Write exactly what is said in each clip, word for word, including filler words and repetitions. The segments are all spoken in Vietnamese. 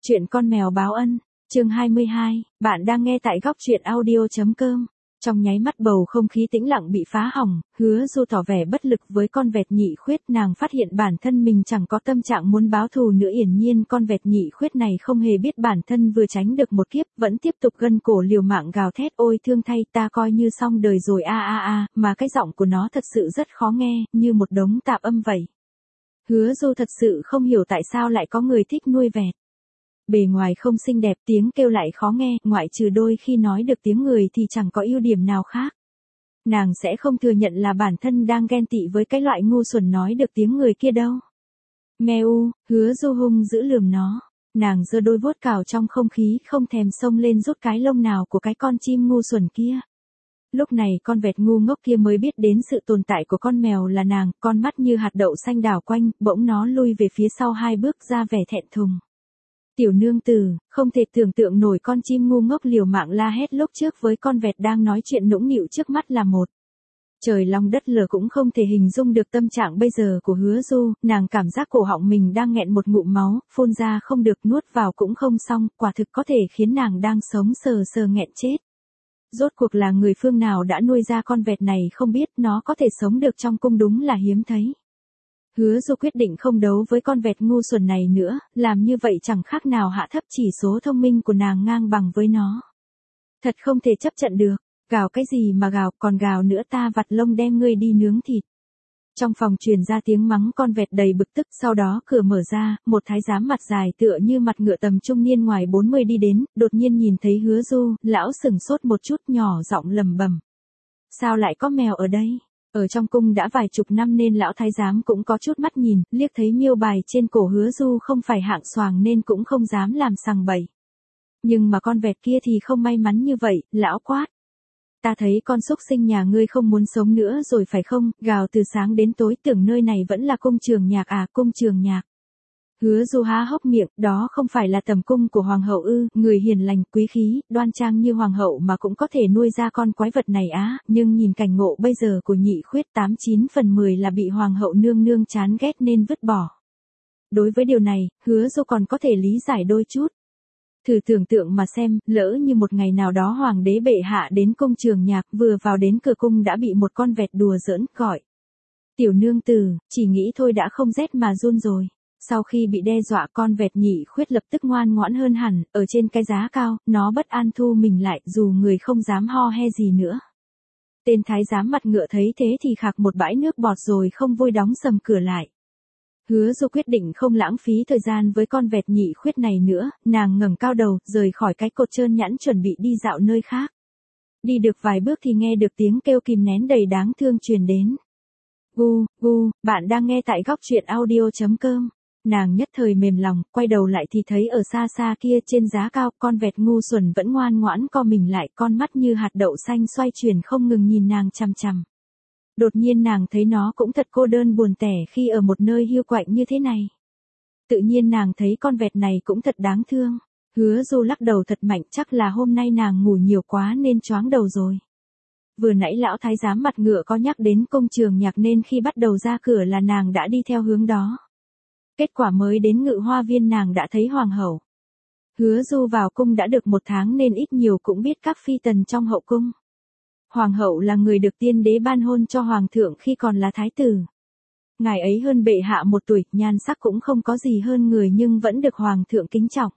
Chuyện con mèo báo ân, chương hai mươi hai, bạn đang nghe tại góc chuyện audio chấm com. Trong nháy mắt bầu không khí tĩnh lặng bị phá hỏng, Hứa Du tỏ vẻ bất lực với con vẹt nhị khuyết. Nàng phát hiện bản thân mình chẳng có tâm trạng muốn báo thù nữa. Yển nhiên con vẹt nhị khuyết này không hề biết bản thân vừa tránh được một kiếp, vẫn tiếp tục gân cổ liều mạng gào thét: ôi thương thay, ta coi như xong đời rồi a a a, mà cái giọng của nó thật sự rất khó nghe, như một đống tạp âm vậy. Hứa Du thật sự không hiểu tại sao lại có người thích nuôi vẹt. Bề ngoài không xinh đẹp, tiếng kêu lại khó nghe, ngoại trừ đôi khi nói được tiếng người thì chẳng có ưu điểm nào khác. Nàng sẽ không thừa nhận là bản thân đang ghen tị với cái loại ngu xuẩn nói được tiếng người kia đâu. Meo, Hứa Du hung dữ lườm nó. Nàng giơ đôi vuốt cào trong không khí, không thèm xông lên rút cái lông nào của cái con chim ngu xuẩn kia. Lúc này con vẹt ngu ngốc kia mới biết đến sự tồn tại của con mèo là nàng, con mắt như hạt đậu xanh đảo quanh, bỗng nó lui về phía sau hai bước ra vẻ thẹn thùng. Tiểu nương tử, không thể tưởng tượng nổi con chim ngu ngốc liều mạng la hét lúc trước với con vẹt đang nói chuyện nũng nịu trước mắt là một. Trời long đất lở cũng không thể hình dung được tâm trạng bây giờ của Hứa Du. Nàng cảm giác cổ họng mình đang nghẹn một ngụm máu, phun ra không được, nuốt vào cũng không xong, quả thực có thể khiến nàng đang sống sờ sờ nghẹn chết. Rốt cuộc là người phương nào đã nuôi ra con vẹt này không biết, nó có thể sống được trong cung đúng là hiếm thấy. Hứa Du quyết định không đấu với con vẹt ngu xuẩn này nữa, làm như vậy chẳng khác nào hạ thấp chỉ số thông minh của nàng ngang bằng với nó. Thật không thể chấp nhận được, gào cái gì mà gào, còn gào nữa ta vặt lông đem ngươi đi nướng thịt. Trong phòng truyền ra tiếng mắng con vẹt đầy bực tức, sau đó cửa mở ra, một thái giám mặt dài tựa như mặt ngựa tầm trung niên ngoài bốn mươi đi đến, đột nhiên nhìn thấy Hứa Du, lão sừng sốt một chút, nhỏ giọng lầm bầm. Sao lại có mèo ở đây? Ở trong cung đã vài chục năm nên lão thái giám cũng có chút mắt nhìn, liếc thấy miêu bài trên cổ Hứa Du không phải hạng xoàng nên cũng không dám làm sằng bậy. Nhưng mà con vẹt kia thì không may mắn như vậy, lão quát. Ta thấy con súc sinh nhà ngươi không muốn sống nữa rồi phải không, gào từ sáng đến tối, tưởng nơi này vẫn là cung trường nhạc à, cung trường nhạc. Hứa Du há hốc miệng, đó không phải là tầm cung của hoàng hậu ư, người hiền lành, quý khí, đoan trang như hoàng hậu mà cũng có thể nuôi ra con quái vật này á, nhưng nhìn cảnh ngộ bây giờ của nhị khuyết tám chín phần mười là bị hoàng hậu nương nương chán ghét nên vứt bỏ. Đối với điều này, Hứa Du còn có thể lý giải đôi chút. Thử tưởng tượng mà xem, lỡ như một ngày nào đó hoàng đế bệ hạ đến cung trường nhạc, vừa vào đến cửa cung đã bị một con vẹt đùa giỡn, gọi. Tiểu nương tử, chỉ nghĩ thôi đã không rét mà run rồi. Sau khi bị đe dọa, con vẹt nhị khuyết lập tức ngoan ngoãn hơn hẳn, ở trên cái giá cao, nó bất an thu mình lại, dù người không dám ho he gì nữa. Tên thái giám mặt ngựa thấy thế thì khạc một bãi nước bọt rồi không vui đóng sầm cửa lại. Hứa Du quyết định không lãng phí thời gian với con vẹt nhị khuyết này nữa, nàng ngẩng cao đầu, rời khỏi cái cột trơn nhẵn chuẩn bị đi dạo nơi khác. Đi được vài bước thì nghe được tiếng kêu kìm nén đầy đáng thương truyền đến. Gu, gu, bạn đang nghe tại góc chuyện audio chấm com. Nàng nhất thời mềm lòng, quay đầu lại thì thấy ở xa xa kia trên giá cao, con vẹt ngu xuẩn vẫn ngoan ngoãn co mình lại, con mắt như hạt đậu xanh xoay chuyển không ngừng nhìn nàng chằm chằm. Đột nhiên nàng thấy nó cũng thật cô đơn buồn tẻ khi ở một nơi hiu quạnh như thế này. Tự nhiên nàng thấy con vẹt này cũng thật đáng thương. Hứa Du lắc đầu thật mạnh, chắc là hôm nay nàng ngủ nhiều quá nên choáng đầu rồi. Vừa nãy lão thái giám mặt ngựa có nhắc đến cung trường nhạc nên khi bắt đầu ra cửa là nàng đã đi theo hướng đó. Kết quả mới đến Ngự Hoa Viên nàng đã thấy hoàng hậu. Hứa Du vào cung đã được một tháng nên ít nhiều cũng biết các phi tần trong hậu cung. Hoàng hậu là người được tiên đế ban hôn cho hoàng thượng khi còn là thái tử. Ngài ấy hơn bệ hạ một tuổi, nhan sắc cũng không có gì hơn người nhưng vẫn được hoàng thượng kính trọng.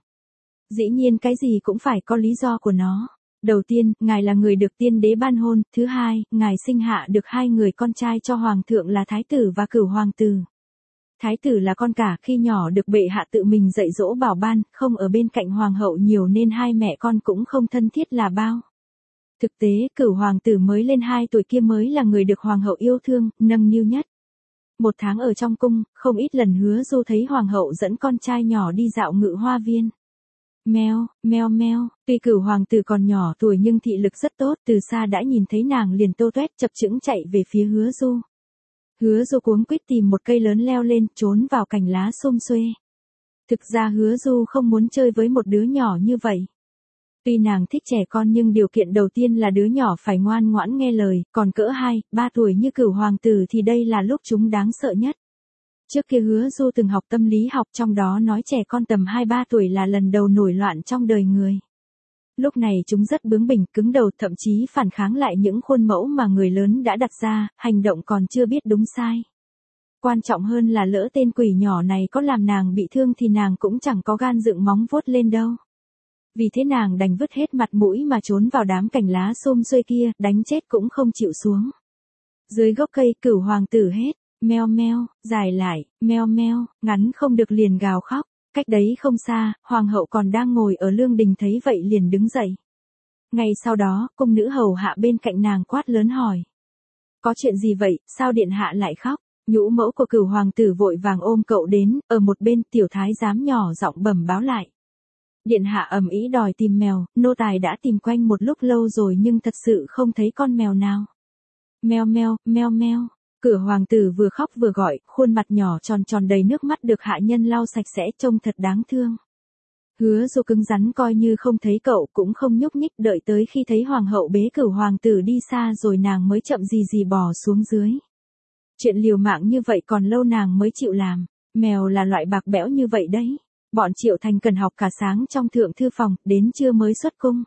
Dĩ nhiên cái gì cũng phải có lý do của nó. Đầu tiên, ngài là người được tiên đế ban hôn, thứ hai, ngài sinh hạ được hai người con trai cho hoàng thượng là thái tử và cửu hoàng tử. Thái tử là con cả, khi nhỏ được bệ hạ tự mình dạy dỗ bảo ban, không ở bên cạnh hoàng hậu nhiều nên hai mẹ con cũng không thân thiết là bao. Thực tế, cửu hoàng tử mới lên hai tuổi kia mới là người được hoàng hậu yêu thương, nâng niu nhất. Một tháng ở trong cung, không ít lần Hứa Du thấy hoàng hậu dẫn con trai nhỏ đi dạo Ngự Hoa Viên. Meo, meo meo, tuy cửu hoàng tử còn nhỏ tuổi nhưng thị lực rất tốt, từ xa đã nhìn thấy nàng liền tô toét chập chững chạy về phía Hứa Du. Hứa Du cuống quýt tìm một cây lớn leo lên, trốn vào cành lá xum xuê. Thực ra Hứa Du không muốn chơi với một đứa nhỏ như vậy. Tuy nàng thích trẻ con nhưng điều kiện đầu tiên là đứa nhỏ phải ngoan ngoãn nghe lời, còn cỡ hai, ba tuổi như cửu hoàng tử thì đây là lúc chúng đáng sợ nhất. Trước kia Hứa Du từng học tâm lý học, trong đó nói trẻ con tầm hai ba tuổi là lần đầu nổi loạn trong đời người. Lúc này chúng rất bướng bỉnh, cứng đầu, thậm chí phản kháng lại những khuôn mẫu mà người lớn đã đặt ra, hành động còn chưa biết đúng sai. Quan trọng hơn là lỡ tên quỷ nhỏ này có làm nàng bị thương thì nàng cũng chẳng có gan dựng móng vuốt lên đâu. Vì thế nàng đành vứt hết mặt mũi mà trốn vào đám cành lá xum xuê kia, đánh chết cũng không chịu xuống. Dưới gốc cây, Cửu hoàng tử hết, meo meo, dài lại, meo meo, ngắn không được liền gào khóc. Cách đấy không xa, hoàng hậu còn đang ngồi ở lương đình thấy vậy liền đứng dậy. Ngay sau đó, cung nữ hầu hạ bên cạnh nàng quát lớn hỏi. Có chuyện gì vậy, sao điện hạ lại khóc? Nhũ mẫu của Cửu hoàng tử vội vàng ôm cậu đến, ở một bên tiểu thái giám nhỏ giọng bẩm báo lại. Điện hạ ầm ĩ đòi tìm mèo, nô tài đã tìm quanh một lúc lâu rồi nhưng thật sự không thấy con mèo nào. Meo meo, meo meo. Cửu hoàng tử vừa khóc vừa gọi, khuôn mặt nhỏ tròn tròn đầy nước mắt được hạ nhân lau sạch sẽ, trông thật đáng thương. Hứa Du cứng rắn coi như không thấy cậu, cũng không nhúc nhích, đợi tới khi thấy hoàng hậu bế Cửu hoàng tử đi xa rồi nàng mới chậm gì gì bò xuống dưới. Chuyện liều mạng như vậy còn lâu nàng mới chịu làm, mèo là loại bạc bẽo như vậy đấy. Bọn Triệu Thành cần học cả sáng trong thượng thư phòng, đến trưa mới xuất cung.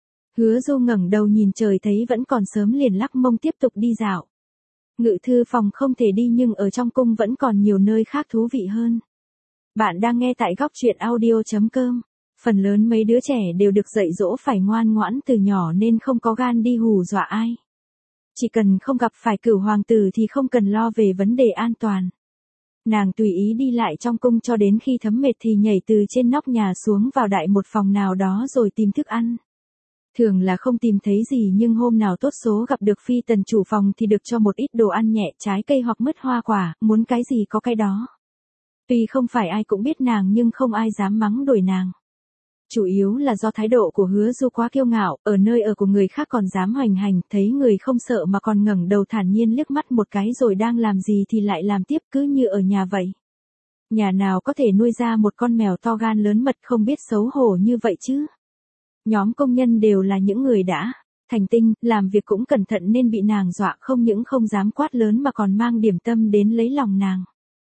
Hứa Du ngẩng đầu nhìn trời thấy vẫn còn sớm liền lắc mông tiếp tục đi dạo. Ngự thư phòng không thể đi nhưng ở trong cung vẫn còn nhiều nơi khác thú vị hơn. Bạn đang nghe tại góc truyện audio chấm com. Phần lớn mấy đứa trẻ đều được dạy dỗ phải ngoan ngoãn từ nhỏ nên không có gan đi hù dọa ai. Chỉ cần không gặp phải Cửu hoàng tử thì không cần lo về vấn đề an toàn. Nàng tùy ý đi lại trong cung cho đến khi thấm mệt thì nhảy từ trên nóc nhà xuống vào đại một phòng nào đó rồi tìm thức ăn. Thường là không tìm thấy gì nhưng hôm nào tốt số gặp được phi tần chủ phòng thì được cho một ít đồ ăn nhẹ, trái cây hoặc mứt hoa quả, muốn cái gì có cái đó. Tuy không phải ai cũng biết nàng nhưng không ai dám mắng đuổi nàng. Chủ yếu là do thái độ của Hứa Du quá kiêu ngạo, ở nơi ở của người khác còn dám hoành hành, thấy người không sợ mà còn ngẩng đầu thản nhiên liếc mắt một cái rồi đang làm gì thì lại làm tiếp cứ như ở nhà vậy. Nhà nào có thể nuôi ra một con mèo to gan lớn mật không biết xấu hổ như vậy chứ? Nhóm công nhân đều là những người đã thành tinh, làm việc cũng cẩn thận nên bị nàng dọa không những không dám quát lớn mà còn mang điểm tâm đến lấy lòng nàng.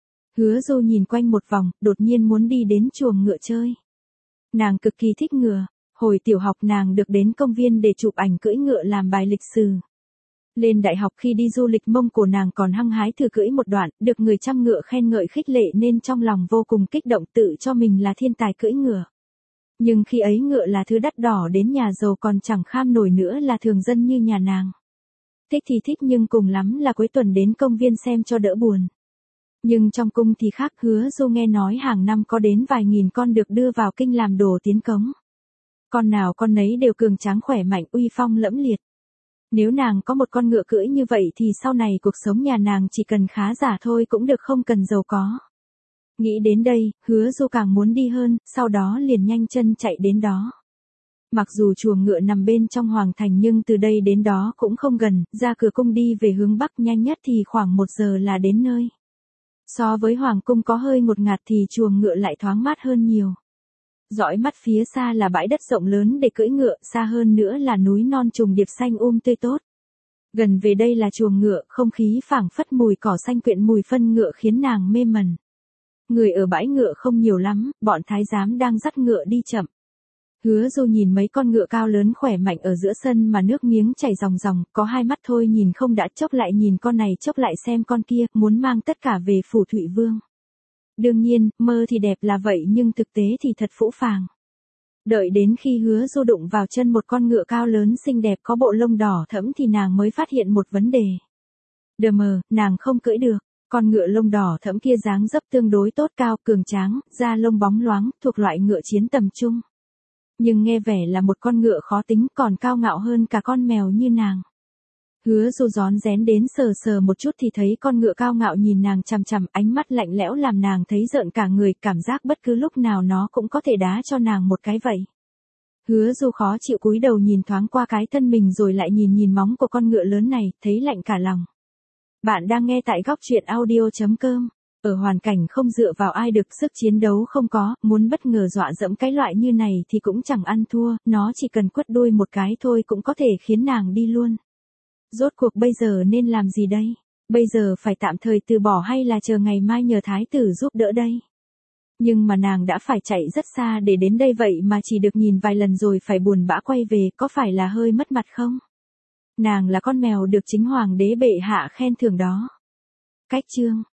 Hứa Du nhìn quanh một vòng, đột nhiên muốn đi đến chuồng ngựa chơi. Nàng cực kỳ thích ngựa, hồi tiểu học nàng được đến công viên để chụp ảnh cưỡi ngựa làm bài lịch sử. Lên đại học khi đi du lịch Mông Cổ nàng còn hăng hái thử cưỡi một đoạn, được người chăm ngựa khen ngợi khích lệ nên trong lòng vô cùng kích động tự cho mình là thiên tài cưỡi ngựa. Nhưng khi ấy ngựa là thứ đắt đỏ đến nhà giàu còn chẳng kham nổi nữa là thường dân như nhà nàng. Thích thì thích nhưng cùng lắm là cuối tuần đến công viên xem cho đỡ buồn. Nhưng trong cung thì khác, Hứa Du nghe nói hàng năm có đến vài nghìn con được đưa vào kinh làm đồ tiến cống. Con nào con nấy đều cường tráng khỏe mạnh uy phong lẫm liệt. Nếu nàng có một con ngựa cưỡi như vậy thì sau này cuộc sống nhà nàng chỉ cần khá giả thôi cũng được không cần giàu có. Nghĩ đến đây, Hứa Du càng muốn đi hơn, sau đó liền nhanh chân chạy đến đó. Mặc dù chuồng ngựa nằm bên trong hoàng thành nhưng từ đây đến đó cũng không gần, ra cửa cung đi về hướng bắc nhanh nhất thì khoảng một giờ là đến nơi. So với hoàng cung có hơi ngột ngạt thì chuồng ngựa lại thoáng mát hơn nhiều. Dõi mắt phía xa là bãi đất rộng lớn để cưỡi ngựa, xa hơn nữa là núi non trùng điệp xanh um tươi tốt. Gần về đây là chuồng ngựa, không khí phảng phất mùi cỏ xanh quyện mùi phân ngựa khiến nàng mê mẩn. Người ở bãi ngựa không nhiều lắm, bọn thái giám đang dắt ngựa đi chậm. Hứa Du nhìn mấy con ngựa cao lớn khỏe mạnh ở giữa sân mà nước miếng chảy ròng ròng, có hai mắt thôi nhìn không đã, chốc lại nhìn con này chốc lại xem con kia, muốn mang tất cả về phủ Thụy Vương. Đương nhiên, mơ thì đẹp là vậy nhưng thực tế thì thật phũ phàng. Đợi đến khi Hứa Du đụng vào chân một con ngựa cao lớn xinh đẹp có bộ lông đỏ thẫm thì nàng mới phát hiện một vấn đề. Đờ mờ, nàng không cưỡi được. Con ngựa lông đỏ thẫm kia dáng dấp tương đối tốt, cao, cường tráng, da lông bóng loáng, thuộc loại ngựa chiến tầm trung. Nhưng nghe vẻ là một con ngựa khó tính, còn cao ngạo hơn cả con mèo như nàng. Hứa Du rón rén đến sờ sờ một chút thì thấy con ngựa cao ngạo nhìn nàng chằm chằm, ánh mắt lạnh lẽo làm nàng thấy rợn cả người, cảm giác bất cứ lúc nào nó cũng có thể đá cho nàng một cái vậy. Hứa Du khó chịu cúi đầu nhìn thoáng qua cái thân mình rồi lại nhìn nhìn móng của con ngựa lớn này, thấy lạnh cả lòng. Bạn đang nghe tại góc truyện audio chấm com. Ở hoàn cảnh không dựa vào ai được, sức chiến đấu không có, muốn bất ngờ dọa dẫm cái loại như này thì cũng chẳng ăn thua, nó chỉ cần quất đuôi một cái thôi cũng có thể khiến nàng đi luôn. Rốt cuộc bây giờ nên làm gì đây? Bây giờ phải tạm thời từ bỏ hay là chờ ngày mai nhờ thái tử giúp đỡ đây? Nhưng mà nàng đã phải chạy rất xa để đến đây vậy mà chỉ được nhìn vài lần rồi phải buồn bã quay về, có phải là hơi mất mặt không? Nàng là con mèo được chính hoàng đế bệ hạ khen thưởng đó. Cách chương